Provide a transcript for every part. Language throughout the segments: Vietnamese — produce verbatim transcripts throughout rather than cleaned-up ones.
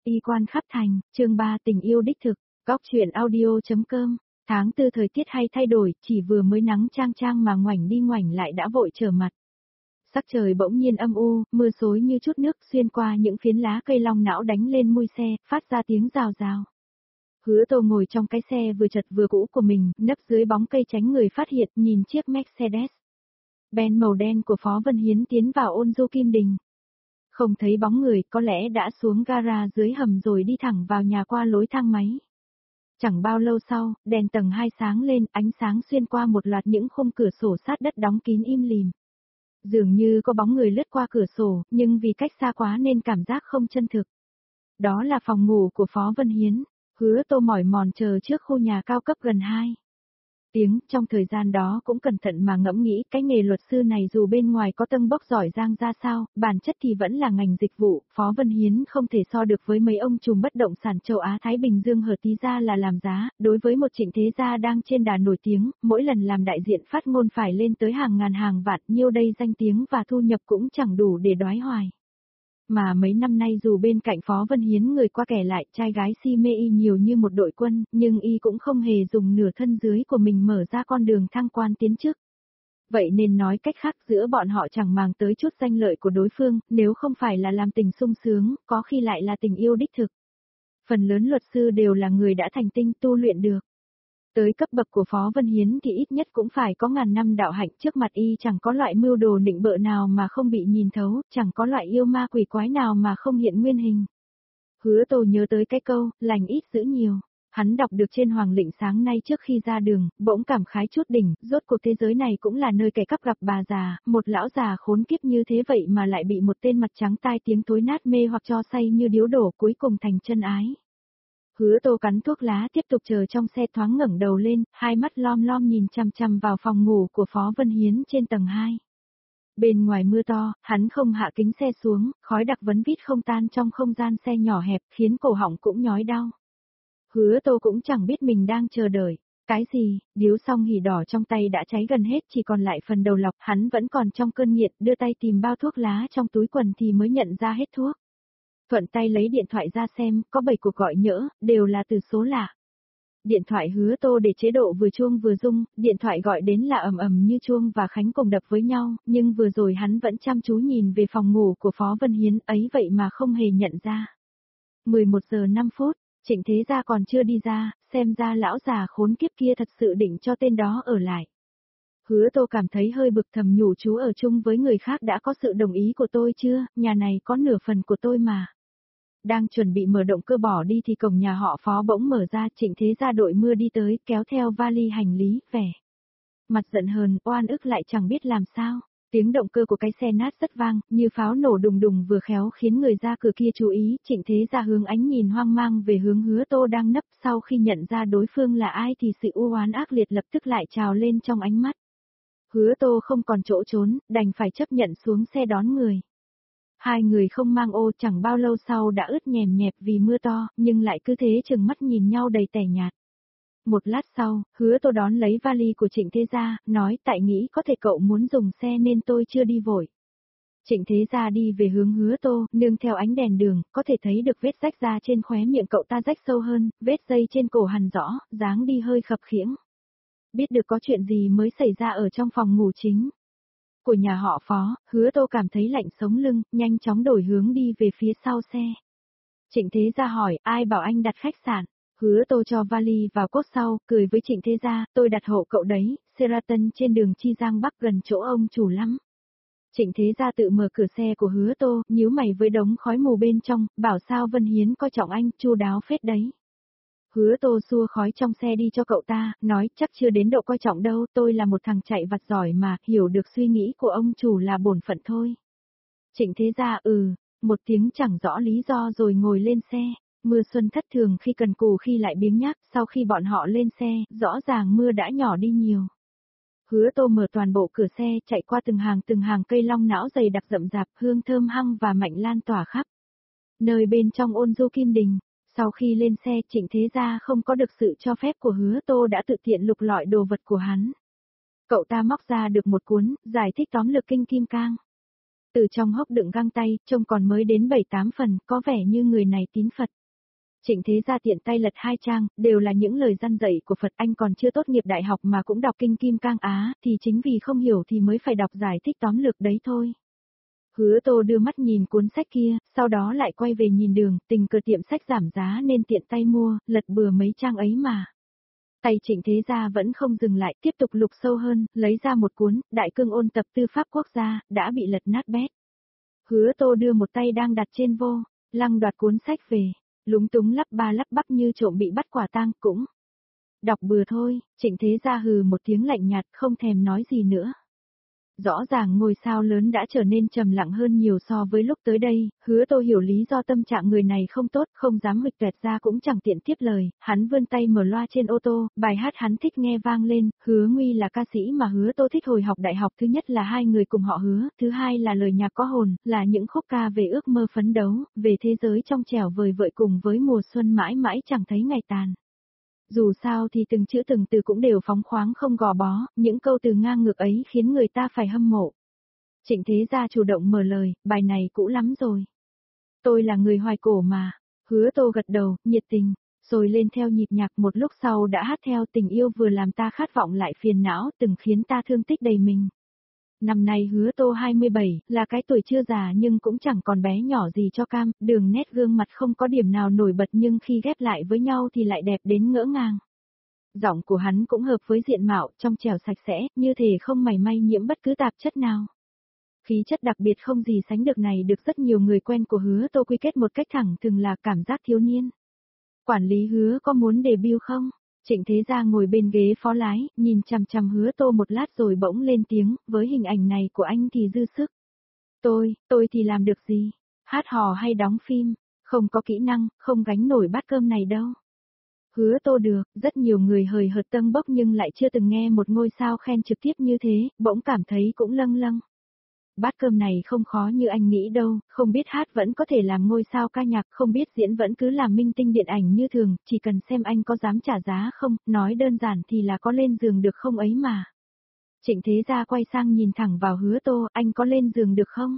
Y quan khắp thành, chương ba tình yêu đích thực, góc truyện audio.com, tháng tư thời tiết hay thay đổi, chỉ vừa mới nắng chang chang mà ngoảnh đi ngoảnh lại đã vội trở mặt. Sắc trời bỗng nhiên âm u, mưa xối như chút nước xuyên qua những phiến lá cây long não đánh lên mui xe, phát ra tiếng rào rào. Hứa Tô ngồi trong cái xe vừa chật vừa cũ của mình, nấp dưới bóng cây tránh người phát hiện, nhìn chiếc Mercedes Benz màu đen của Phó Vân Hiến tiến vào ôn du Kim Đình. Không thấy bóng người, có lẽ đã xuống gara dưới hầm rồi đi thẳng vào nhà qua lối thang máy. Chẳng bao lâu sau, đèn tầng hai sáng lên, ánh sáng xuyên qua một loạt những khung cửa sổ sát đất đóng kín im lìm. Dường như có bóng người lướt qua cửa sổ, nhưng vì cách xa quá nên cảm giác không chân thực. Đó là phòng ngủ của Phó Vân Hiến. Hứa Tô mỏi mòn chờ trước khu nhà cao cấp gần hai tiếng, trong thời gian đó cũng cẩn thận mà ngẫm nghĩ cái nghề luật sư này dù bên ngoài có tâng bốc giỏi giang ra sao, bản chất thì vẫn là ngành dịch vụ, Phó Vân Hiến không thể so được với mấy ông trùm bất động sản châu Á Thái Bình Dương hở tí ra là làm giá, đối với một Trịnh Thế Gia đang trên đà nổi tiếng, mỗi lần làm đại diện phát ngôn phải lên tới hàng ngàn hàng vạn, nhiêu đây danh tiếng và thu nhập cũng chẳng đủ để đoái hoài. Mà mấy năm nay dù bên cạnh Phó Vân Hiến người qua kẻ lại, trai gái si mê y nhiều như một đội quân, nhưng y cũng không hề dùng nửa thân dưới của mình mở ra con đường thăng quan tiến chức. Vậy nên nói cách khác giữa bọn họ chẳng màng tới chút danh lợi của đối phương, nếu không phải là làm tình sung sướng, có khi lại là tình yêu đích thực. Phần lớn luật sư đều là người đã thành tinh tu luyện được. Tới cấp bậc của Phó Vân Hiến thì ít nhất cũng phải có ngàn năm đạo hạnh, trước mặt y chẳng có loại mưu đồ nịnh bợ nào mà không bị nhìn thấu, chẳng có loại yêu ma quỷ quái nào mà không hiện nguyên hình. Hứa Tô nhớ tới cái câu, lành ít giữ nhiều. Hắn đọc được trên Hoàng Lĩnh sáng nay trước khi ra đường, bỗng cảm khái chút đỉnh, rốt cuộc thế giới này cũng là nơi kẻ cắp gặp bà già, một lão già khốn kiếp như thế vậy mà lại bị một tên mặt trắng tai tiếng thối nát mê hoặc cho say như điếu đổ cuối cùng thành chân ái. Hứa Tô cắn thuốc lá tiếp tục chờ trong xe, thoáng ngẩng đầu lên, hai mắt lom lom nhìn chằm chằm vào phòng ngủ của Phó Vân Hiến trên tầng hai. Bên ngoài mưa to, hắn không hạ kính xe xuống, khói đặc vấn vít không tan trong không gian xe nhỏ hẹp, khiến cổ họng cũng nhói đau. Hứa Tô cũng chẳng biết mình đang chờ đợi cái gì, điếu xong hỉ đỏ trong tay đã cháy gần hết, chỉ còn lại phần đầu lọc, hắn vẫn còn trong cơn nghiện, đưa tay tìm bao thuốc lá trong túi quần thì mới nhận ra hết thuốc. Thuận tay lấy điện thoại ra xem, có bảy cuộc gọi nhỡ, đều là từ số lạ. Điện thoại Hứa Tô để chế độ vừa chuông vừa rung, điện thoại gọi đến là ầm ầm như chuông và Khánh cùng đập với nhau, nhưng vừa rồi hắn vẫn chăm chú nhìn về phòng ngủ của Phó Vân Hiến, ấy vậy mà không hề nhận ra. mười một giờ năm phút, Trịnh Thế Gia còn chưa đi ra, xem ra lão già khốn kiếp kia thật sự định cho tên đó ở lại. Hứa Tô cảm thấy hơi bực thầm nhủ chú ở chung với người khác đã có sự đồng ý của tôi chưa, nhà này có nửa phần của tôi mà. Đang chuẩn bị mở động cơ bỏ đi thì cổng nhà họ Phó bỗng mở ra, Trịnh Thế Gia đội mưa đi tới, kéo theo vali hành lý, vẻ mặt giận hờn, oan ức lại chẳng biết làm sao. Tiếng động cơ của cái xe nát rất vang, như pháo nổ đùng đùng vừa khéo khiến người ra cửa kia chú ý, Trịnh Thế Gia hướng ánh nhìn hoang mang về hướng Hứa Tô đang nấp, sau khi nhận ra đối phương là ai thì sự u oán ác liệt lập tức lại trào lên trong ánh mắt. Hứa Tô không còn chỗ trốn, đành phải chấp nhận xuống xe đón người. Hai người không mang ô, chẳng bao lâu sau đã ướt nhèm nhẹp vì mưa to, nhưng lại cứ thế chừng mắt nhìn nhau đầy tẻ nhạt. Một lát sau, Hứa Tô đón lấy vali của Trịnh Thế Gia, nói tại nghĩ có thể cậu muốn dùng xe nên tôi chưa đi vội. Trịnh Thế Gia đi về hướng Hứa Tô, nương theo ánh đèn đường, có thể thấy được vết rách da trên khóe miệng cậu ta rách sâu hơn, vết dây trên cổ hằn rõ, dáng đi hơi khập khiễng. Biết được có chuyện gì mới xảy ra ở trong phòng ngủ chính của nhà họ Phó, Hứa Tô cảm thấy lạnh sống lưng, nhanh chóng đổi hướng đi về phía sau xe. Trịnh Thế Gia hỏi, ai bảo anh đặt khách sạn? Hứa Tô cho vali vào cốp sau, cười với Trịnh Thế Gia, tôi đặt hộ cậu đấy, Sheraton trên đường Chi Giang Bắc gần chỗ ông chủ lắm. Trịnh Thế Gia tự mở cửa xe của Hứa Tô, nhíu mày với đống khói mù bên trong, bảo sao Vân Hiến coi trọng anh, chu đáo phết đấy. Hứa Tô xua khói trong xe đi cho cậu ta, nói chắc chưa đến độ coi trọng đâu, tôi là một thằng chạy vặt giỏi mà, hiểu được suy nghĩ của ông chủ là bổn phận thôi. Trịnh Thế Gia ừ, một tiếng chẳng rõ lý do rồi ngồi lên xe. Mưa xuân thất thường khi cần cù khi lại biếng nhác, sau khi bọn họ lên xe, rõ ràng mưa đã nhỏ đi nhiều. Hứa Tô mở toàn bộ cửa xe, chạy qua từng hàng từng hàng cây long não dày đặc rậm rạp, hương thơm hăng và mạnh lan tỏa khắp nơi bên trong ôn du Kim Đình. Sau khi lên xe, Trịnh Thế Gia không có được sự cho phép của Hứa Tô đã tự tiện lục lọi đồ vật của hắn. Cậu ta móc ra được một cuốn, giải thích tóm lược kinh Kim Cang. Từ trong hốc đựng găng tay, trông còn mới đến bảy tám phần, có vẻ như người này tín Phật. Trịnh Thế Gia tiện tay lật hai trang, đều là những lời răn dạy của Phật. Anh còn chưa tốt nghiệp đại học mà cũng đọc kinh Kim Cang Á, thì chính vì không hiểu thì mới phải đọc giải thích tóm lược đấy thôi. Hứa Tô đưa mắt nhìn cuốn sách kia, sau đó lại quay về nhìn Đường, tình cờ tiệm sách giảm giá nên tiện tay mua, lật bừa mấy trang ấy mà. Tay Trịnh Thế Gia vẫn không dừng lại, tiếp tục lục sâu hơn, lấy ra một cuốn, Đại Cương ôn tập tư pháp quốc gia, đã bị lật nát bét. Hứa Tô đưa một tay đang đặt trên vô, lăng đoạt cuốn sách về, lúng túng lắp ba lắp bắp như trộm bị bắt quả tang cũng. Đọc bừa thôi, Trịnh Thế Gia hừ một tiếng lạnh nhạt, không thèm nói gì nữa. Rõ ràng ngôi sao lớn đã trở nên trầm lặng hơn nhiều so với lúc tới đây, Hứa Tô hiểu lý do tâm trạng người này không tốt, không dám huỵch toẹt ra cũng chẳng tiện tiếp lời, hắn vươn tay mở loa trên ô tô, bài hát hắn thích nghe vang lên, Hứa Nguy là ca sĩ mà Hứa Tô thích hồi học đại học, thứ nhất là hai người cùng họ Hứa, thứ hai là lời nhạc có hồn, là những khúc ca về ước mơ phấn đấu, về thế giới trong trẻo vời vợi cùng với mùa xuân mãi mãi chẳng thấy ngày tàn. Dù sao thì từng chữ từng từ cũng đều phóng khoáng không gò bó, những câu từ ngang ngược ấy khiến người ta phải hâm mộ. Trịnh Thế Gia chủ động mở lời, bài này cũ lắm rồi. Tôi là người hoài cổ mà. Hứa Tô gật đầu, nhiệt tình, rồi lên theo nhịp nhạc, một lúc sau đã hát theo. Tình yêu vừa làm ta khát vọng lại phiền não, từng khiến ta thương tích đầy mình. Năm nay Hứa Tô hai mươi bảy, là cái tuổi chưa già nhưng cũng chẳng còn bé nhỏ gì cho cam, đường nét gương mặt không có điểm nào nổi bật nhưng khi ghép lại với nhau thì lại đẹp đến ngỡ ngàng. Giọng của hắn cũng hợp với diện mạo, trong trẻo sạch sẽ, như thể không mảy may nhiễm bất cứ tạp chất nào. Khí chất đặc biệt không gì sánh được này được rất nhiều người quen của Hứa Tô quy kết một cách thẳng thừng là cảm giác thiếu niên. Quản lý Hứa có muốn debut không? Trịnh Thế Gia ngồi bên ghế phó lái, nhìn chằm chằm Hứa Tô một lát rồi bỗng lên tiếng, với hình ảnh này của anh thì dư sức. Tôi, tôi thì làm được gì? Hát hò hay đóng phim? Không có kỹ năng, không gánh nổi bát cơm này đâu. Hứa Tô được, rất nhiều người hời hợt tâng bốc nhưng lại chưa từng nghe một ngôi sao khen trực tiếp như thế, bỗng cảm thấy cũng lâng lâng. Bát cơm này không khó như anh nghĩ đâu, không biết hát vẫn có thể làm ngôi sao ca nhạc, không biết diễn vẫn cứ làm minh tinh điện ảnh như thường, chỉ cần xem anh có dám trả giá không, nói đơn giản thì là có lên giường được không ấy mà. Trịnh Thế Gia quay sang nhìn thẳng vào Hứa Tô, anh có lên giường được không?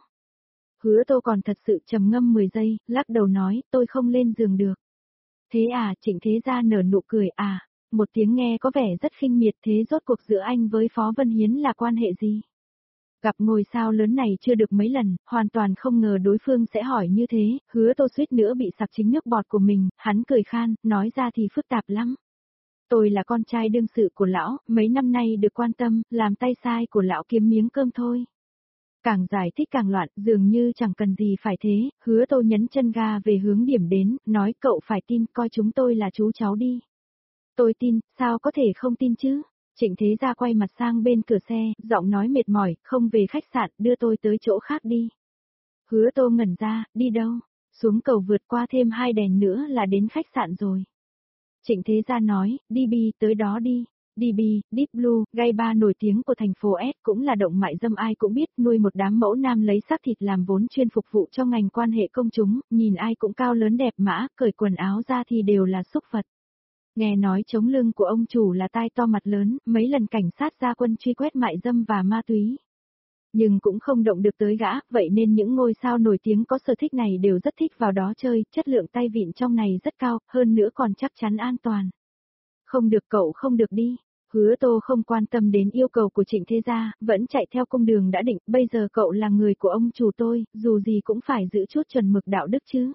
Hứa Tô còn thật sự trầm ngâm mười giây, lắc đầu nói, tôi không lên giường được. Thế à, Trịnh Thế Gia nở nụ cười à, một tiếng nghe có vẻ rất khinh miệt, thế rốt cuộc giữa anh với Phó Vân Hiến là quan hệ gì? Gặp ngôi sao lớn này chưa được mấy lần, hoàn toàn không ngờ đối phương sẽ hỏi như thế, Hứa Tô suýt nữa bị sặc chính nước bọt của mình, hắn cười khan, nói ra thì phức tạp lắm. Tôi là con trai đương sự của lão, mấy năm nay được quan tâm, làm tay sai của lão kiếm miếng cơm thôi. Càng giải thích càng loạn, dường như chẳng cần gì phải thế, Hứa Tô nhấn chân ga về hướng điểm đến, nói cậu phải tin, coi chúng tôi là chú cháu đi. Tôi tin, sao có thể không tin chứ? Trịnh Thế Gia quay mặt sang bên cửa xe, giọng nói mệt mỏi, không về khách sạn, đưa tôi tới chỗ khác đi. Hứa Tô ngẩn ra, đi đâu? Xuống cầu vượt qua thêm hai đèn nữa là đến khách sạn rồi. Trịnh Thế Gia nói, đê bê, tới đó đi. đê bê, Deep Blue, gay bar nổi tiếng của thành phố S cũng là động mại dâm ai cũng biết, nuôi một đám mẫu nam lấy xác thịt làm vốn chuyên phục vụ cho ngành quan hệ công chúng, nhìn ai cũng cao lớn đẹp mã, cởi quần áo ra thì đều là xúc vật. Nghe nói chống lưng của ông chủ là tai to mặt lớn, mấy lần cảnh sát ra quân truy quét mại dâm và ma túy. Nhưng cũng không động được tới gã, vậy nên những ngôi sao nổi tiếng có sở thích này đều rất thích vào đó chơi, chất lượng tay vịn trong này rất cao, hơn nữa còn chắc chắn an toàn. Không được cậu không được đi. Hứa Tô không quan tâm đến yêu cầu của Trịnh Thế Gia, vẫn chạy theo cung đường đã định, bây giờ cậu là người của ông chủ tôi, dù gì cũng phải giữ chút chuẩn mực đạo đức chứ.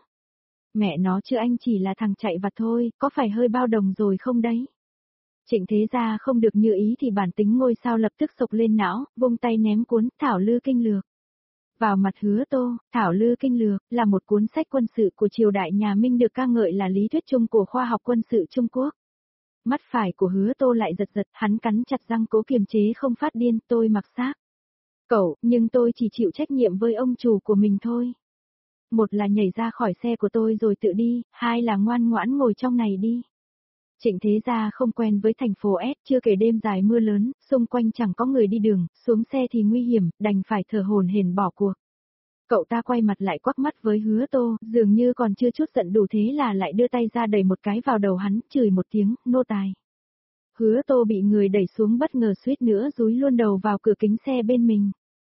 Mẹ nó chứ anh chỉ là thằng chạy vặt thôi, có phải hơi bao đồng rồi không đấy? Trịnh Thế Gia không được như ý thì bản tính ngôi sao lập tức sộc lên não, vung tay ném cuốn Thảo Lư Kinh Lược. Vào mặt Hứa Tô, Thảo Lư Kinh Lược là một cuốn sách quân sự của triều đại nhà Minh được ca ngợi là lý thuyết chung của khoa học quân sự Trung Quốc. Mắt phải của Hứa Tô lại giật giật, hắn cắn chặt răng cố kiềm chế không phát điên, tôi mặc xác. Cậu, nhưng tôi chỉ chịu trách nhiệm với ông chủ của mình thôi. Một là nhảy ra khỏi xe của tôi rồi tự đi, hai là ngoan ngoãn ngồi trong này đi. Trịnh Thế Gia không quen với thành phố S, chưa kể đêm dài mưa lớn, xung quanh chẳng có người đi đường, xuống xe thì nguy hiểm, đành phải thở hổn hển bỏ cuộc. Cậu ta quay mặt lại quắc mắt với Hứa Tô, dường như còn chưa chút giận đủ thế là lại đưa tay ra đẩy một cái vào đầu hắn, chửi một tiếng, nô tài. Hứa Tô bị người đẩy xuống bất ngờ suýt nữa dúi luôn đầu vào cửa kính xe bên mình.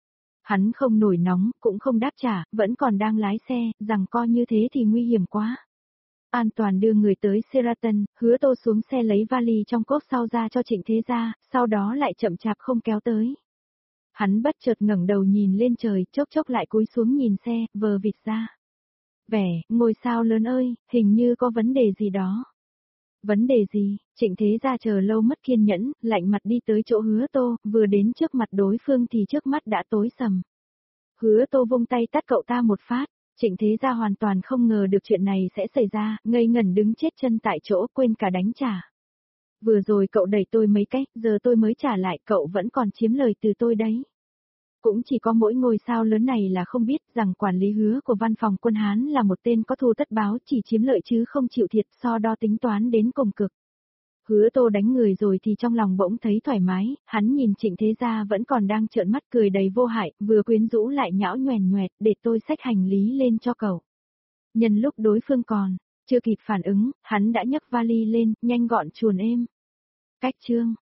Hắn không nổi nóng, cũng không đáp trả, vẫn còn đang lái xe, rằng coi như thế thì nguy hiểm quá. An toàn đưa người tới Sheraton, Hứa Tô xuống xe lấy vali trong cốp sau ra cho Trịnh Thế Gia, sau đó lại chậm chạp không kéo tới. Hắn bất chợt ngẩng đầu nhìn lên trời, chốc chốc lại cúi xuống nhìn xe, vờ vịt ra. Vẻ, ngôi sao lớn ơi, hình như có vấn đề gì đó. Vấn đề gì? Trịnh Thế Gia chờ lâu mất kiên nhẫn, lạnh mặt đi tới chỗ Hứa Tô, vừa đến trước mặt đối phương thì trước mắt đã tối sầm. Hứa Tô vung tay tát cậu ta một phát, Trịnh Thế Gia hoàn toàn không ngờ được chuyện này sẽ xảy ra, ngây ngẩn đứng chết chân tại chỗ, quên cả đánh trả. Vừa rồi cậu đẩy tôi mấy cái, giờ tôi mới trả lại, cậu vẫn còn chiếm lời từ tôi đấy. Cũng chỉ có mỗi ngôi sao lớn này là không biết rằng quản lý Hứa của văn phòng quân Hán là một tên có thù tất báo, chỉ chiếm lợi chứ không chịu thiệt, so đo tính toán đến cùng cực. Hứa Tô đánh người rồi thì trong lòng bỗng thấy thoải mái, hắn nhìn Trịnh Thế Gia vẫn còn đang trợn mắt cười đầy vô hại, vừa quyến rũ lại nhão nhoẻn nhoẹt, để tôi xách hành lý lên cho cậu. Nhân lúc đối phương còn, chưa kịp phản ứng, hắn đã nhấc vali lên, nhanh gọn chuồn êm. Cách chương